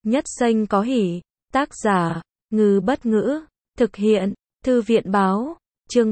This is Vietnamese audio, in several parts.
Nhất Xanh có hỉ. Tác giả, Ngư Bất Ngữ. Thực hiện, Thư viện Báo. Chương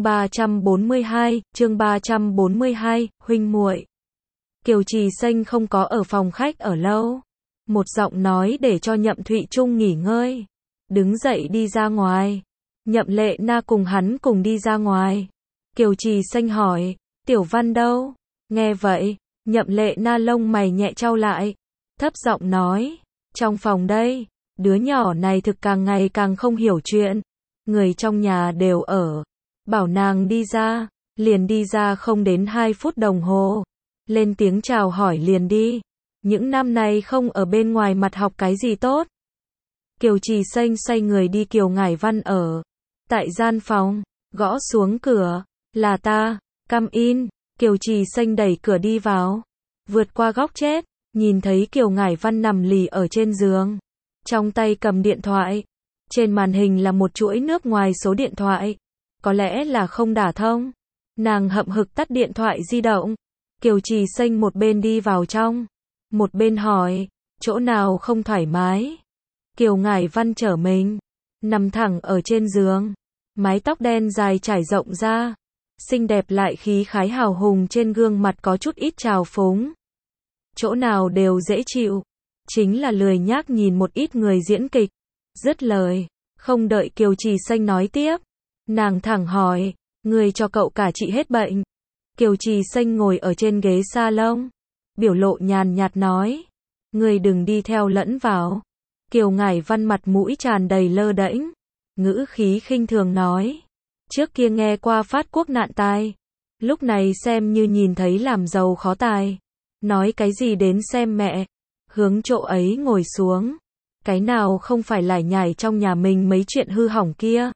342, huynh muội. Kiều Trì Xanh không có ở phòng khách ở lâu. Một giọng nói để cho Nhậm Thụy Trung nghỉ ngơi. Đứng dậy đi ra ngoài. Nhậm Lệ Na cùng hắn cùng đi ra ngoài. Kiều Trì Xanh hỏi, Tiểu Văn đâu? Nghe vậy, Nhậm Lệ Na lông mày nhẹ chau lại. Thấp giọng nói, trong phòng đây, đứa nhỏ này thực càng ngày càng không hiểu chuyện. Người trong nhà đều ở. Bảo nàng đi ra, liền đi ra không đến 2 phút đồng hồ. Lên tiếng chào hỏi liền đi. Những năm nay không ở bên ngoài mặt học cái gì tốt. Kiều Trì Xanh xoay người đi Kiều Ngải Văn ở. Tại gian phòng, gõ xuống cửa, là ta, come in. Kiều Trì Xanh đẩy cửa đi vào. Vượt qua góc chết, nhìn thấy Kiều Ngải Văn nằm lì ở trên giường. Trong tay cầm điện thoại. Trên màn hình là một chuỗi nước ngoài số điện thoại. Có lẽ là không đả thông. Nàng hậm hực tắt điện thoại di động. Kiều Trì Xanh một bên đi vào trong, một bên hỏi, chỗ nào không thoải mái? Kiều Ngải Văn trở mình, nằm thẳng ở trên giường, mái tóc đen dài trải rộng ra, xinh đẹp lại khí khái hào hùng trên gương mặt có chút ít trào phúng. Chỗ nào đều dễ chịu, chính là lười nhác nhìn một ít người diễn kịch. Dứt lời, không đợi Kiều Trì Xanh nói tiếp, nàng thẳng hỏi, người cho cậu cả trị hết bệnh. Kiều Trì Xanh ngồi ở trên ghế salon, biểu lộ nhàn nhạt nói, người đừng đi theo lẫn vào. Kiều Ngải Văn mặt mũi tràn đầy lơ đễnh, ngữ khí khinh thường nói, trước kia nghe qua phát quốc nạn tai, lúc này xem như nhìn thấy làm giàu khó tài. Nói cái gì đến xem mẹ, hướng chỗ ấy ngồi xuống, cái nào không phải lải nhải trong nhà mình mấy chuyện hư hỏng kia.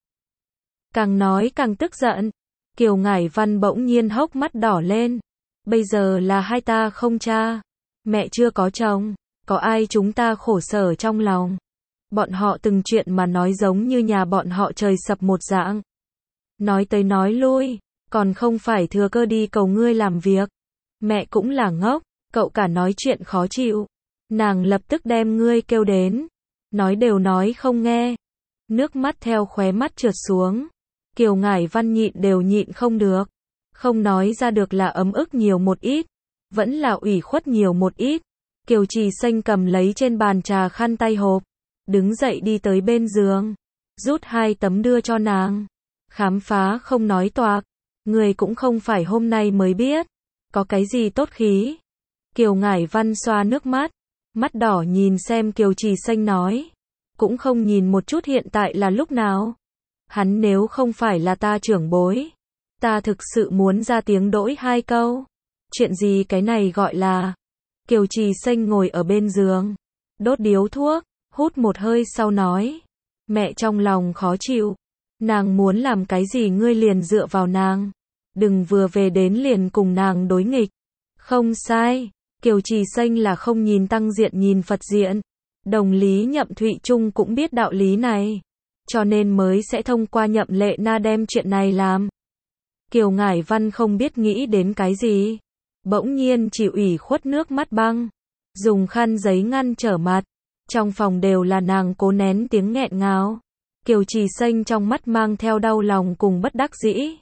Càng nói càng tức giận. Kiều Ngải Văn bỗng nhiên hốc mắt đỏ lên. Bây giờ là hai ta không cha, mẹ chưa có chồng, có ai chúng ta khổ sở trong lòng. Bọn họ từng chuyện mà nói giống như nhà bọn họ trời sập một dạng. Nói tới nói lui, còn không phải thừa cơ đi cầu ngươi làm việc. Mẹ cũng là ngốc, cậu cả nói chuyện khó chịu. Nàng lập tức đem ngươi kêu đến. Nói đều nói không nghe. Nước mắt theo khóe mắt trượt xuống. Kiều Ngải Văn nhịn đều nhịn không được. Không nói ra được là ấm ức nhiều một ít. Vẫn là ủy khuất nhiều một ít. Kiều Trì Xanh cầm lấy trên bàn trà khăn tay hộp. Đứng dậy đi tới bên giường. Rút 2 tấm đưa cho nàng. Khám phá không nói toạc. Người cũng không phải hôm nay mới biết. Có cái gì tốt khí. Kiều Ngải Văn xoa nước mắt. Mắt đỏ nhìn xem Kiều Trì Xanh nói. Cũng không nhìn một chút hiện tại là lúc nào. Hắn nếu không phải là ta trưởng bối, ta thực sự muốn ra tiếng đỗi 2 câu. Chuyện gì cái này gọi là. Kiều Trì Xanh ngồi ở bên giường, đốt điếu thuốc, hút một hơi sau nói. Mẹ trong lòng khó chịu. Nàng muốn làm cái gì ngươi liền dựa vào nàng. Đừng vừa về đến liền cùng nàng đối nghịch. Không sai, Kiều Trì Xanh là không nhìn tăng diện nhìn Phật diện. Đồng lý Nhậm Thụy Trung cũng biết đạo lý này. Cho nên mới sẽ thông qua Nhậm Lệ Na đem chuyện này làm. Kiều Ngải Văn không biết nghĩ đến cái gì. Bỗng nhiên chỉ ủy khuất nước mắt băng. Dùng khăn giấy ngăn trở mặt. Trong phòng đều là nàng cố nén tiếng nghẹn ngào. Kiều Trì Xanh trong mắt mang theo đau lòng cùng bất đắc dĩ.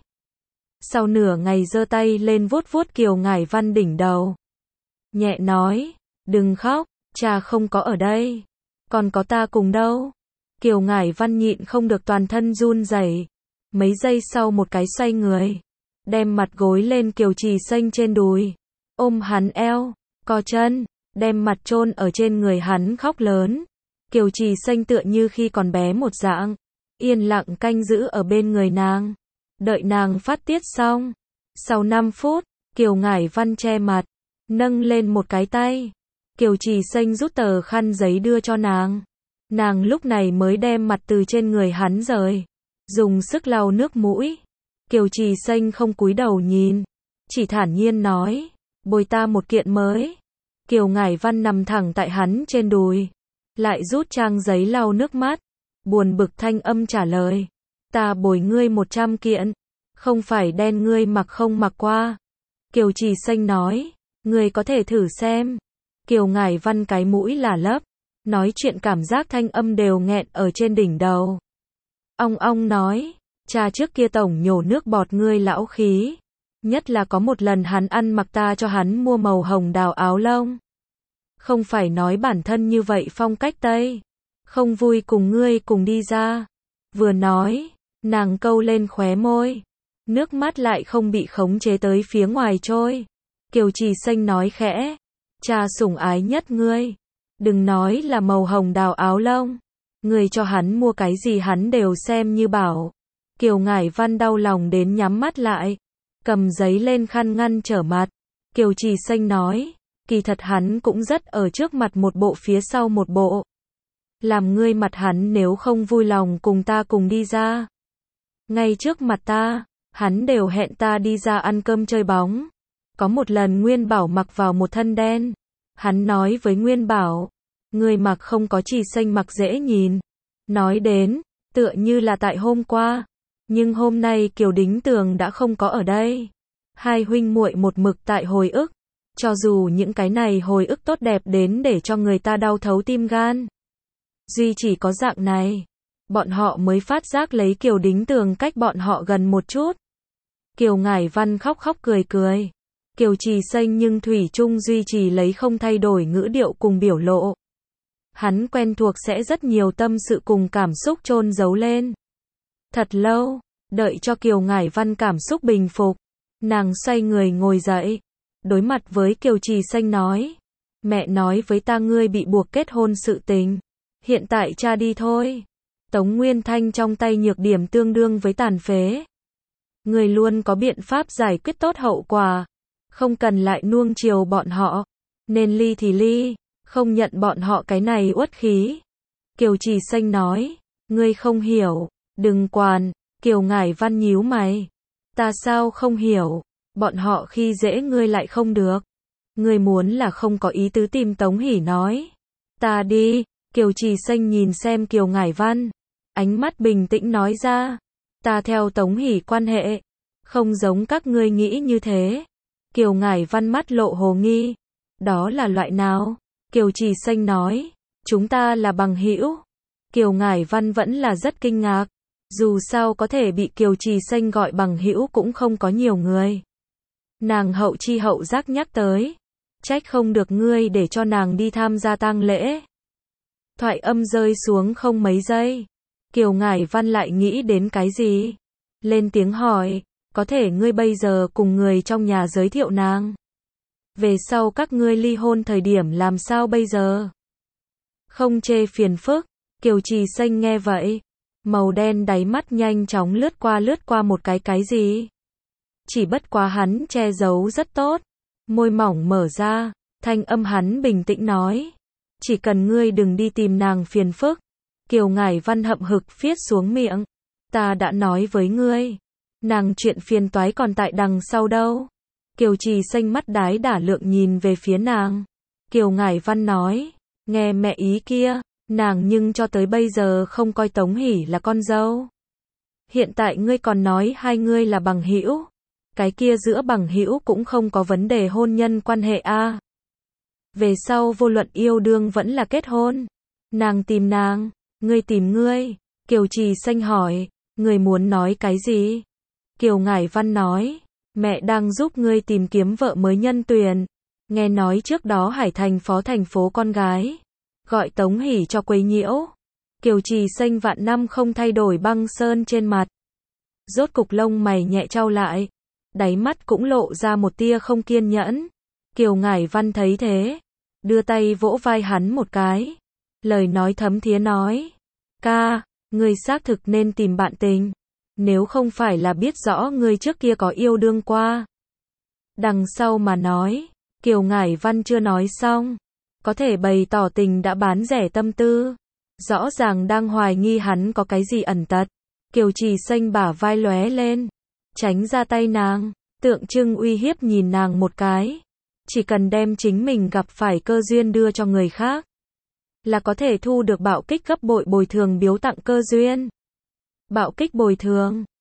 Sau nửa ngày giơ tay lên vuốt vuốt Kiều Ngải Văn đỉnh đầu. Nhẹ nói, đừng khóc, cha không có ở đây. Còn có ta cùng đâu. Kiều Ngải Văn nhịn không được toàn thân run rẩy. Mấy giây sau một cái xoay người. Đem mặt gối lên Kiều Trì Xanh trên đùi. Ôm hắn eo, co chân, đem mặt chôn ở trên người hắn khóc lớn. Kiều Trì Xanh tựa như khi còn bé một dạng. Yên lặng canh giữ ở bên người nàng. Đợi nàng phát tiết xong. Sau 5 phút, Kiều Ngải Văn che mặt. Nâng lên một cái tay. Kiều Trì Xanh rút tờ khăn giấy đưa cho nàng. Nàng lúc này mới đem mặt từ trên người hắn rời. Dùng sức lau nước mũi. Kiều Trì Xanh không cúi đầu nhìn. Chỉ thản nhiên nói. Bồi ta một kiện mới. Kiều Ngải Văn nằm thẳng tại hắn trên đùi. Lại rút trang giấy lau nước mắt. Buồn bực thanh âm trả lời. Ta bồi ngươi 100 kiện. Không phải đen ngươi mặc không mặc qua. Kiều Trì Xanh nói. Ngươi có thể thử xem. Kiều Ngải Văn cái mũi là lấp. nói chuyện cảm giác thanh âm đều nghẹn ở trên đỉnh đầu. Ong nói, cha trước kia tổng nhổ nước bọt ngươi lão khí. Nhất là có một lần hắn ăn mặc ta cho hắn mua màu hồng đào áo lông. Không phải nói bản thân như vậy phong cách Tây. Không vui cùng ngươi cùng đi ra. Vừa nói, nàng câu lên khóe môi. Nước mắt lại không bị khống chế tới phía ngoài trôi. Kiều Trì Xanh nói khẽ. Cha sủng ái nhất ngươi. Đừng nói là màu hồng đào áo lông. Ngươi cho hắn mua cái gì hắn đều xem như bảo. Kiều Ngải Văn đau lòng đến nhắm mắt lại. Cầm giấy lên khăn ngăn trở mặt. Kiều Trì Xanh nói. Kỳ thật hắn cũng rất ở trước mặt một bộ phía sau một bộ. Làm ngươi mặt hắn nếu không vui lòng cùng ta cùng đi ra. Ngay trước mặt ta, hắn đều hẹn ta đi ra ăn cơm chơi bóng. Có một lần Nguyên Bảo mặc vào một thân đen. Hắn nói với Nguyên Bảo, ngươi mặc không có Trì Xanh mặc dễ nhìn. Nói đến, tựa như là tại hôm qua. Nhưng hôm nay Kiều Đính Tường đã không có ở đây. Hai huynh muội một mực tại hồi ức. Cho dù những cái này hồi ức tốt đẹp đến để cho người ta đau thấu tim gan. Duy chỉ có dạng này, bọn họ mới phát giác lấy Kiều Đính Tường cách bọn họ gần một chút. Kiều Ngải Văn khóc khóc cười cười. Kiều Trì Xanh nhưng thủy chung duy trì lấy không thay đổi ngữ điệu cùng biểu lộ. Hắn quen thuộc sẽ rất nhiều tâm sự cùng cảm xúc chôn giấu lên. Thật lâu, đợi cho Kiều Ngải Văn cảm xúc bình phục, nàng xoay người ngồi dậy, đối mặt với Kiều Trì Xanh nói, mẹ nói với ta ngươi bị buộc kết hôn sự tình, hiện tại cha đi thôi. Tống Nguyên Thanh trong tay nhược điểm tương đương với tàn phế. Ngươi luôn có biện pháp giải quyết tốt hậu quả, không cần lại nuông chiều bọn họ, nên ly thì ly, không nhận bọn họ cái này uất khí. Kiều Trì Xanh nói, ngươi không hiểu, đừng quản. Kiều Ngải Văn nhíu mày, ta sao không hiểu, bọn họ khi dễ ngươi lại không được. Ngươi muốn là không có ý tứ tìm Tống Hỷ nói. Ta đi. Kiều Trì Xanh nhìn xem Kiều Ngải Văn, ánh mắt bình tĩnh nói ra, ta theo Tống Hỷ quan hệ, không giống các ngươi nghĩ như thế. Kiều Ngải Văn mắt lộ hồ nghi, đó là loại nào? Kiều Trì Xanh nói, chúng ta là bằng hữu. Kiều Ngải Văn vẫn là rất kinh ngạc, dù sao có thể bị Kiều Trì Xanh gọi bằng hữu cũng không có nhiều người. Nàng hậu chi hậu giác nhắc tới, trách không được ngươi để cho nàng đi tham gia tang lễ. Thoại âm rơi xuống không mấy giây, Kiều Ngải Văn lại nghĩ đến cái gì? Lên tiếng hỏi, có thể ngươi bây giờ cùng người trong nhà giới thiệu nàng. Về sau các ngươi ly hôn thời điểm làm sao bây giờ? Không chê phiền phức. Kiều Trì Xanh nghe vậy, màu đen đáy mắt nhanh chóng lướt qua một cái gì? Chỉ bất quá hắn che giấu rất tốt, môi mỏng mở ra, thanh âm hắn bình tĩnh nói, chỉ cần ngươi đừng đi tìm nàng phiền phức. Kiều Ngải Văn hậm hực phiết xuống miệng, ta đã nói với ngươi, nàng chuyện phiền toái còn tại đằng sau đâu. Kiều Trì Xanh mắt đái đả lượng nhìn về phía nàng. Kiều Ngải Văn nói, nghe mẹ ý kia, nàng nhưng cho tới bây giờ không coi Tống Hỷ là con dâu. Hiện tại ngươi còn nói hai ngươi là bằng hữu, cái kia giữa bằng hữu cũng không có vấn đề hôn nhân quan hệ a. Về sau vô luận yêu đương vẫn là kết hôn, nàng tìm nàng, ngươi tìm ngươi. Kiều Trì Xanh hỏi, ngươi muốn nói cái gì? Kiều Ngải Văn nói, mẹ đang giúp ngươi tìm kiếm vợ mới nhân tuyển. Nghe nói trước đó Hải Thành phó thành phố con gái gọi Tống Hỷ cho quấy nhiễu. Kiều Trì Xanh vạn năm không thay đổi băng sơn trên mặt. Rốt cục lông mày nhẹ chau lại, đáy mắt cũng lộ ra một tia không kiên nhẫn. Kiều Ngải Văn thấy thế, đưa tay vỗ vai hắn một cái. Lời nói thấm thía nói, ca, ngươi xác thực nên tìm bạn tình. Nếu không phải là biết rõ ngươi trước kia có yêu đương qua. Đằng sau mà nói, Kiều Ngải Văn chưa nói xong. Có thể bày tỏ tình đã bán rẻ tâm tư. Rõ ràng đang hoài nghi hắn có cái gì ẩn tật. Kiều Trì Xanh bả vai lóe lên, tránh ra tay nàng, tượng trưng uy hiếp nhìn nàng một cái. Chỉ cần đem chính mình gặp phải cơ duyên đưa cho người khác, là có thể thu được bạo kích gấp bội bồi thường biếu tặng cơ duyên. Bạo kích bồi thường.